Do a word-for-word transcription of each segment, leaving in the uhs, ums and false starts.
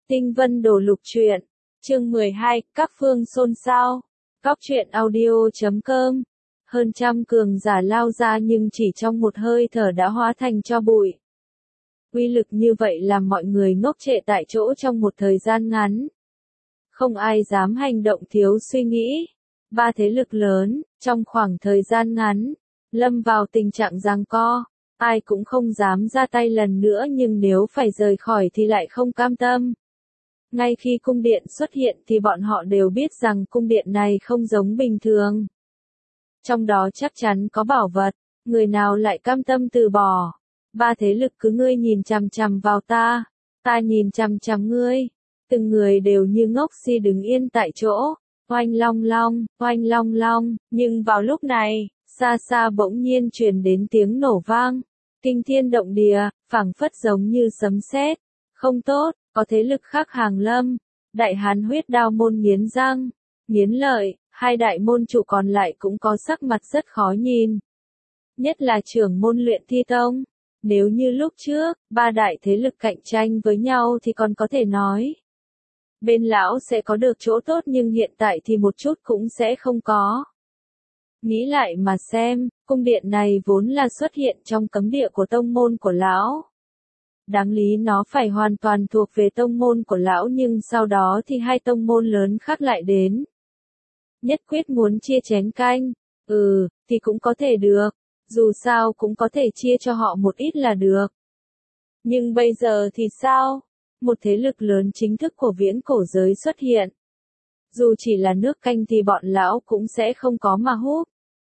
Tinh Vân Đồ Lục Truyện, chương mười hai, các phương xôn xao. Góc truyện audio chấm com. Hơn trăm cường giả lao ra nhưng chỉ trong một hơi thở đã hóa thành tro bụi. Uy lực như vậy làm mọi người ngốc trệ tại chỗ trong một thời gian ngắn. Không ai dám hành động thiếu suy nghĩ. Ba thế lực lớn, trong khoảng thời gian ngắn, lâm vào tình trạng giằng co. Ai cũng không dám ra tay lần nữa, nhưng nếu phải rời khỏi thì lại không cam tâm. Ngay khi cung điện xuất hiện thì bọn họ đều biết rằng cung điện này không giống bình thường. Trong đó chắc chắn có bảo vật, người nào lại cam tâm từ bỏ. Ba thế lực cứ ngươi nhìn chằm chằm vào ta, ta nhìn chằm chằm ngươi. Từng người đều như ngốc si đứng yên tại chỗ, oanh long long, oanh long long. Nhưng vào lúc này, xa xa bỗng nhiên truyền đến tiếng nổ vang. Kinh thiên động địa, phảng phất giống như sấm sét. Không tốt, có thế lực khác hàng lâm. Đại Hán Huyết Đao môn nghiến răng, nghiến lợi, hai đại môn chủ còn lại cũng có sắc mặt rất khó nhìn. Nhất là trưởng môn Luyện Thi Tông. Nếu như lúc trước, ba đại thế lực cạnh tranh với nhau thì còn có thể nói. Bên lão sẽ có được chỗ tốt, nhưng hiện tại thì một chút cũng sẽ không có. Nghĩ lại mà xem, cung điện này vốn là xuất hiện trong cấm địa của tông môn của lão. Đáng lý nó phải hoàn toàn thuộc về tông môn của lão, nhưng sau đó thì hai tông môn lớn khác lại đến. Nhất quyết muốn chia chén canh, ừ, thì cũng có thể được, dù sao cũng có thể chia cho họ một ít là được. Nhưng bây giờ thì sao? Một thế lực lớn chính thức của viễn cổ giới xuất hiện. Dù chỉ là nước canh thì bọn lão cũng sẽ không có mà húp.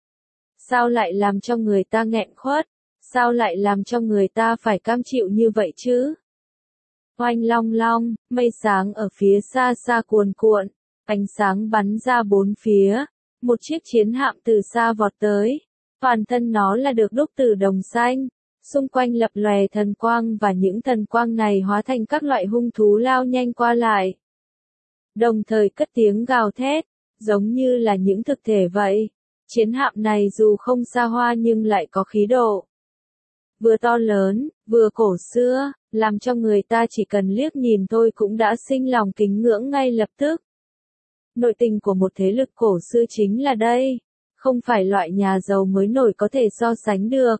Sao lại làm cho người ta nghẹn khuất? Sao lại làm cho người ta phải cam chịu như vậy chứ? Oanh long long, mây sáng ở phía xa xa cuồn cuộn, ánh sáng bắn ra bốn phía. Một chiếc chiến hạm từ xa vọt tới. Toàn thân nó là được đúc từ đồng xanh. Xung quanh lập lòe thần quang, và những thần quang này hóa thành các loại hung thú lao nhanh qua lại. Đồng thời cất tiếng gào thét, giống như là những thực thể vậy. Chiến hạm này dù không xa hoa nhưng lại có khí độ. Vừa to lớn, vừa cổ xưa, làm cho người ta chỉ cần liếc nhìn thôi cũng đã sinh lòng kính ngưỡng ngay lập tức. Nội tình của một thế lực cổ xưa chính là đây, không phải loại nhà giàu mới nổi có thể so sánh được.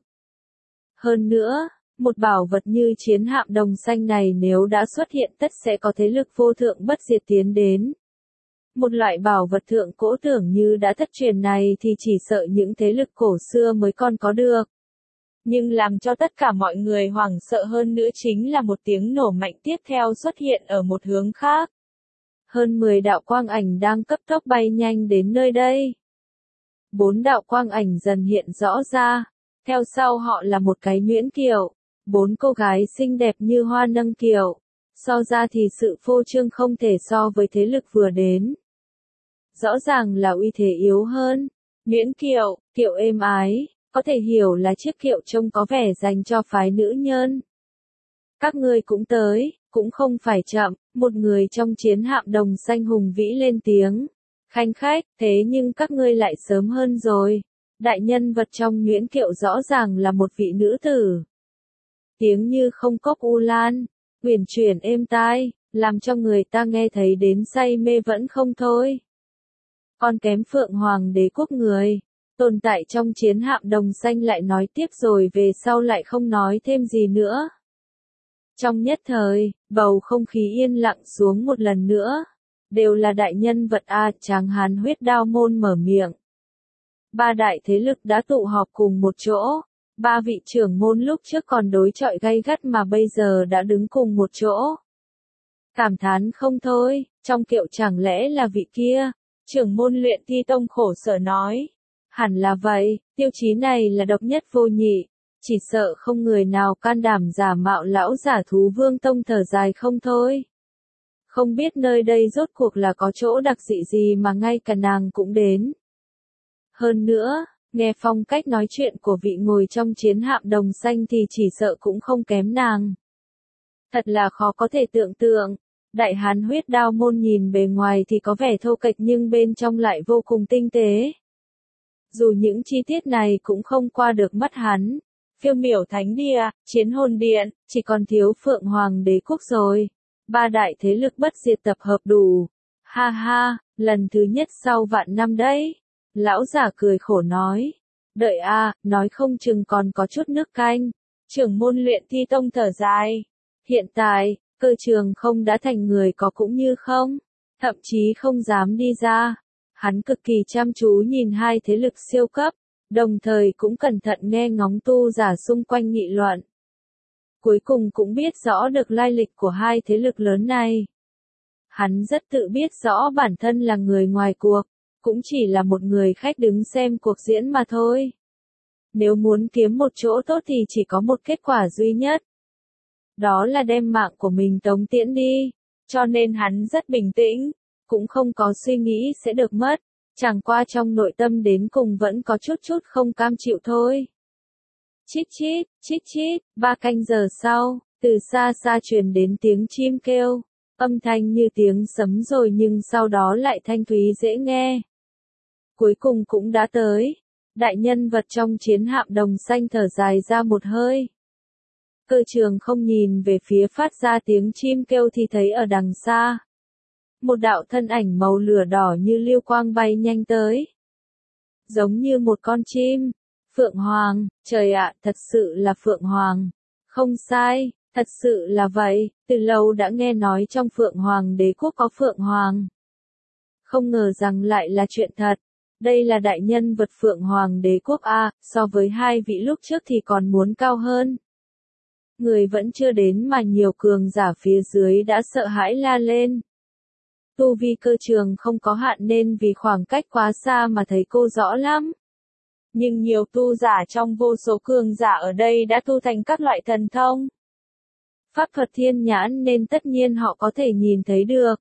Hơn nữa, một bảo vật như chiến hạm đồng xanh này nếu đã xuất hiện tất sẽ có thế lực vô thượng bất diệt tiến đến. Một loại bảo vật thượng cổ tưởng như đã thất truyền này thì chỉ sợ những thế lực cổ xưa mới còn có được. Nhưng làm cho tất cả mọi người hoảng sợ hơn nữa chính là một tiếng nổ mạnh tiếp theo xuất hiện ở một hướng khác. Hơn mười đạo quang ảnh đang cấp tốc bay nhanh đến nơi đây. Bốn đạo quang ảnh dần hiện rõ ra. Theo sau họ là một cái nhuyễn kiệu. Bốn cô gái xinh đẹp như hoa nâng kiệu. So ra thì sự phô trương không thể so với thế lực vừa đến. Rõ ràng là uy thế yếu hơn. Nhuyễn kiệu, kiệu êm ái. Có thể hiểu là chiếc kiệu trông có vẻ dành cho phái nữ nhân. Các ngươi cũng tới, cũng không phải chậm, một người trong chiến hạm đồng xanh hùng vĩ lên tiếng. Khanh khách, thế nhưng các ngươi lại sớm hơn rồi. Đại nhân vật trong nhuyễn kiệu rõ ràng là một vị nữ tử. Tiếng như không cốc u lan, uyển chuyển êm tai, làm cho người ta nghe thấy đến say mê vẫn không thôi. Còn kém Phượng Hoàng Đế quốc người. Tồn tại trong chiến hạm đồng xanh lại nói tiếp rồi về sau lại không nói thêm gì nữa. Trong nhất thời, bầu không khí yên lặng xuống một lần nữa. Đều là đại nhân vật a, Tráng Hán Huyết Đao môn mở miệng. Ba đại thế lực đã tụ họp cùng một chỗ. Ba vị trưởng môn lúc trước còn đối chọi gay gắt mà bây giờ đã đứng cùng một chỗ. Cảm thán không thôi, trong kiệu chẳng lẽ là vị kia? Trưởng môn Luyện Thi Tông khổ sở nói. Hẳn là vậy, tiêu chí này là độc nhất vô nhị, chỉ sợ không người nào can đảm giả mạo lão giả Thú Vương Tông thở dài không thôi. Không biết nơi đây rốt cuộc là có chỗ đặc dị gì mà ngay cả nàng cũng đến. Hơn nữa, nghe phong cách nói chuyện của vị ngồi trong chiến hạm đồng xanh thì chỉ sợ cũng không kém nàng. Thật là khó có thể tưởng tượng. Đại Hán Huyết Đao môn nhìn bề ngoài thì có vẻ thô kệch nhưng bên trong lại vô cùng tinh tế. Dù những chi tiết này cũng không qua được mắt hắn. Phiêu miểu thánh địa, chiến hồn điện, chỉ còn thiếu Phượng Hoàng Đế quốc rồi. Ba đại thế lực bất diệt tập hợp đủ. Ha ha, lần thứ nhất sau vạn năm đấy. Lão giả cười khổ nói. Đợi a, nói không chừng còn có chút nước canh. Trưởng môn luyện thi tông thở dài. Hiện tại, Cơ Trường không đã thành người có cũng như không. Thậm chí không dám đi ra. Hắn cực kỳ chăm chú nhìn hai thế lực siêu cấp. Đồng thời cũng cẩn thận nghe ngóng tu giả xung quanh nghị luận. Cuối cùng cũng biết rõ được lai lịch của hai thế lực lớn này. Hắn rất tự biết rõ bản thân là người ngoài cuộc, cũng chỉ là một người khách đứng xem cuộc diễn mà thôi. Nếu muốn kiếm một chỗ tốt thì chỉ có một kết quả duy nhất. Đó là đem mạng của mình tống tiễn đi. Cho nên hắn rất bình tĩnh, cũng không có suy nghĩ sẽ được mất. Chẳng qua trong nội tâm đến cùng vẫn có chút chút không cam chịu thôi. Chít chít, chít chít, ba canh giờ sau, từ xa xa truyền đến tiếng chim kêu. Âm thanh như tiếng sấm rồi nhưng sau đó lại thanh thúy dễ nghe. Cuối cùng cũng đã tới. Đại nhân vật trong chiến hạm đồng xanh thở dài ra một hơi. Cơ Trường không nhìn về phía phát ra tiếng chim kêu thì thấy ở đằng xa. Một đạo thân ảnh màu lửa đỏ như lưu quang bay nhanh tới. Giống như một con chim. Phượng Hoàng, trời ạ, thật sự là Phượng Hoàng. Không sai, thật sự là vậy, từ lâu đã nghe nói trong Phượng Hoàng đế quốc có Phượng Hoàng. Không ngờ rằng lại là chuyện thật. Đây là đại nhân vật Phượng Hoàng đế quốc A, so với hai vị lúc trước thì còn muốn cao hơn. Người vẫn chưa đến mà nhiều cường giả phía dưới đã sợ hãi la lên. Tu vi Cơ Trường không có hạn nên vì khoảng cách quá xa mà thấy cô rõ lắm. Nhưng nhiều tu giả trong vô số cường giả ở đây đã tu thành các loại thần thông. Pháp thuật thiên nhãn nên tất nhiên họ có thể nhìn thấy được.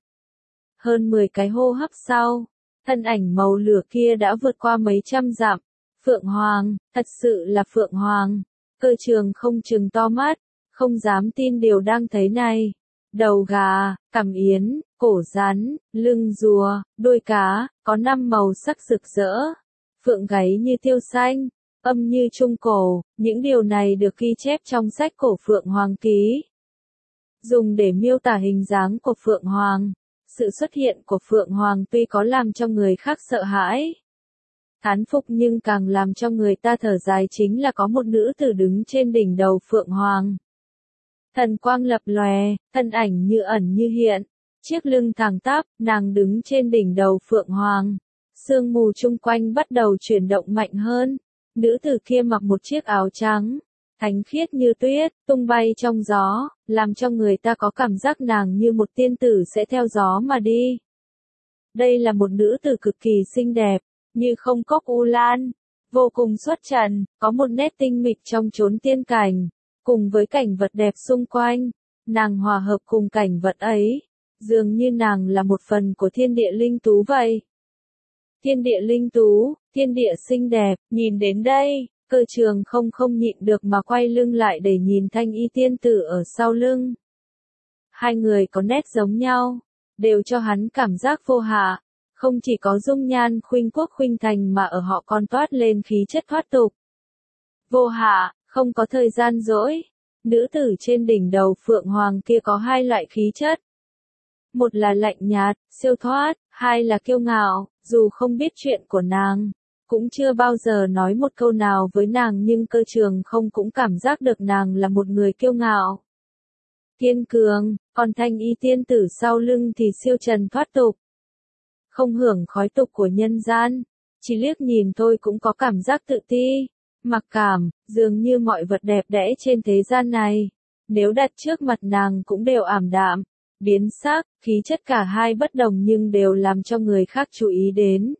Hơn mười cái hô hấp sau, thân ảnh màu lửa kia đã vượt qua mấy trăm dặm. Phượng Hoàng, thật sự là Phượng Hoàng. Cơ Trường không trừng to mắt, không dám tin điều đang thấy này. Đầu gà, cằm yến, cổ rắn, lưng rùa, đuôi cá, có năm màu sắc rực rỡ. Phượng gáy như tiêu xanh, âm như trung cổ, những điều này được ghi chép trong sách cổ Phượng Hoàng Ký. Dùng để miêu tả hình dáng của Phượng Hoàng. Sự xuất hiện của Phượng Hoàng tuy có làm cho người khác sợ hãi, thán phục nhưng càng làm cho người ta thở dài chính là có một nữ tử đứng trên đỉnh đầu Phượng Hoàng. Thần quang lập lòe, thân ảnh như ẩn như hiện, chiếc lưng thẳng tắp, nàng đứng trên đỉnh đầu Phượng Hoàng. Sương mù chung quanh bắt đầu chuyển động mạnh hơn. Nữ tử kia mặc một chiếc áo trắng, thánh khiết như tuyết, tung bay trong gió, làm cho người ta có cảm giác nàng như một tiên tử sẽ theo gió mà đi. Đây là một nữ tử cực kỳ xinh đẹp, như không cốc u lan, vô cùng xuất trần, có một nét tinh mịch trong chốn tiên cảnh, cùng với cảnh vật đẹp xung quanh, nàng hòa hợp cùng cảnh vật ấy, dường như nàng là một phần của thiên địa linh tú vậy. Thiên địa linh tú, thiên địa xinh đẹp, nhìn đến đây, Cơ Trường không không nhịn được mà quay lưng lại để nhìn thanh y tiên tử ở sau lưng. Hai người có nét giống nhau, đều cho hắn cảm giác vô hạ, không chỉ có dung nhan khuynh quốc khuynh thành mà ở họ còn toát lên khí chất thoát tục. Vô hạ, không có thời gian dỗi, nữ tử trên đỉnh đầu Phượng Hoàng kia có hai loại khí chất. Một là lạnh nhạt, siêu thoát, hai là kiêu ngạo, dù không biết chuyện của nàng, cũng chưa bao giờ nói một câu nào với nàng nhưng Cơ Trường không cũng cảm giác được nàng là một người kiêu ngạo. Kiên cường, còn thanh y tiên tử sau lưng thì siêu trần thoát tục. Không hưởng khói tục của nhân gian, chỉ liếc nhìn thôi cũng có cảm giác tự ti, mặc cảm, dường như mọi vật đẹp đẽ trên thế gian này, nếu đặt trước mặt nàng cũng đều ảm đạm, biến sắc, khí chất cả hai bất đồng nhưng đều làm cho người khác chú ý đến.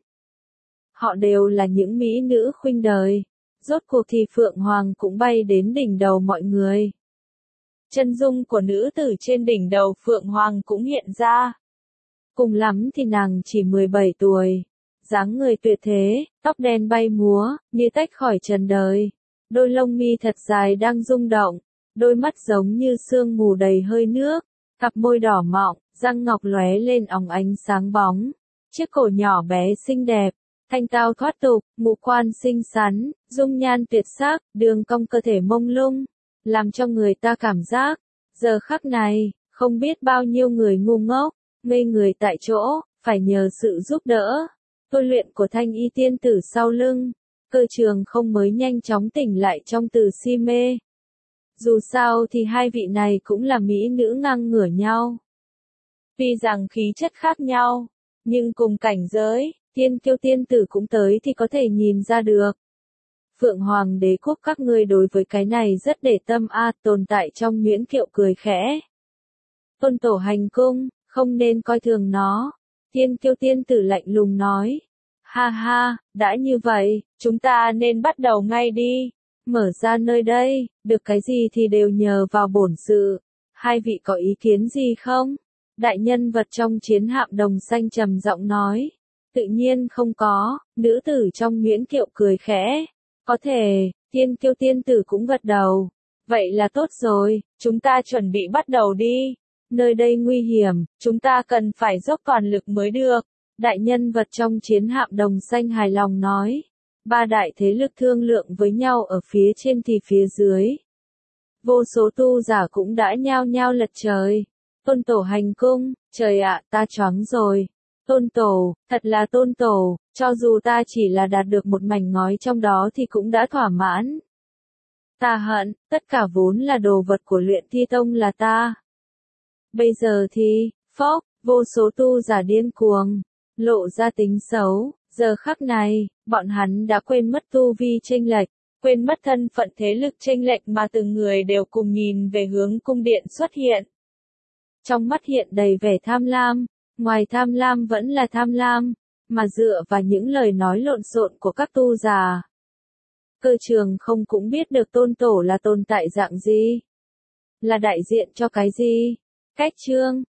Họ đều là những mỹ nữ khuynh đời. Rốt cuộc thì Phượng Hoàng cũng bay đến đỉnh đầu mọi người. Chân dung của nữ tử trên đỉnh đầu Phượng Hoàng cũng hiện ra. Cùng lắm thì nàng chỉ mười bảy tuổi. Dáng người tuyệt thế, tóc đen bay múa, như tách khỏi trần đời. Đôi lông mi thật dài đang rung động. Đôi mắt giống như sương mù đầy hơi nước. Cặp môi đỏ mọng, răng ngọc lóe lên óng ánh sáng bóng. Chiếc cổ nhỏ bé xinh đẹp. Thanh tao thoát tục, ngũ quan xinh xắn, dung nhan tuyệt sắc, đường cong cơ thể mông lung, làm cho người ta cảm giác, giờ khắc này, Không biết bao nhiêu người ngu ngốc, ngây người tại chỗ, phải nhờ sự giúp đỡ, tôi luyện của thanh y tiên tử sau lưng. Cơ trường không mới nhanh chóng tỉnh lại trong từ si mê. Dù sao thì hai vị này cũng là mỹ nữ ngang ngửa nhau. Tuy rằng khí chất khác nhau, nhưng cùng cảnh giới, tiên kiêu tiên tử cũng tới thì có thể nhìn ra được. Phượng Hoàng đế quốc các ngươi đối với cái này rất để tâm a, tồn tại trong Nguyễn Kiệu cười khẽ. Tôn tổ hành cung, không nên coi thường nó. Tiên kiêu tiên tử lạnh lùng nói. Ha ha, đã như vậy, chúng ta nên bắt đầu ngay đi. Mở ra nơi đây, được cái gì thì đều nhờ vào bổn sự. Hai vị có ý kiến gì không? Đại nhân vật trong chiến hạm đồng xanh trầm giọng nói. Tự nhiên không có, nữ tử trong Nguyễn Kiệu cười khẽ. Có thể, tiên kiêu tiên tử cũng gật đầu. Vậy là tốt rồi, chúng ta chuẩn bị bắt đầu đi. Nơi đây nguy hiểm, chúng ta cần phải dốc toàn lực mới được. Đại nhân vật trong chiến hạm đồng xanh hài lòng nói. Ba đại thế lực thương lượng với nhau ở phía trên thì phía dưới. Vô số tu giả cũng đã nhao nhao lật trời. Tôn tổ hành cung, trời ạ, ta choáng rồi. Tôn tổ, thật là tôn tổ, cho dù ta chỉ là đạt được một mảnh ngói trong đó thì cũng đã thỏa mãn. Ta hận, tất cả vốn là đồ vật của luyện thi tông là ta. Bây giờ thì, phốc, vô số tu giả điên cuồng, lộ ra tính xấu, giờ khắc này, bọn hắn đã quên mất tu vi chênh lệch, quên mất thân phận thế lực chênh lệch mà từng người đều cùng nhìn về hướng cung điện xuất hiện. Trong mắt hiện đầy vẻ tham lam, ngoài tham lam vẫn là tham lam, mà dựa vào những lời nói lộn xộn của các tu già. Cơ trường không cũng biết được tôn tổ là tồn tại dạng gì, là đại diện cho cái gì. Cách chương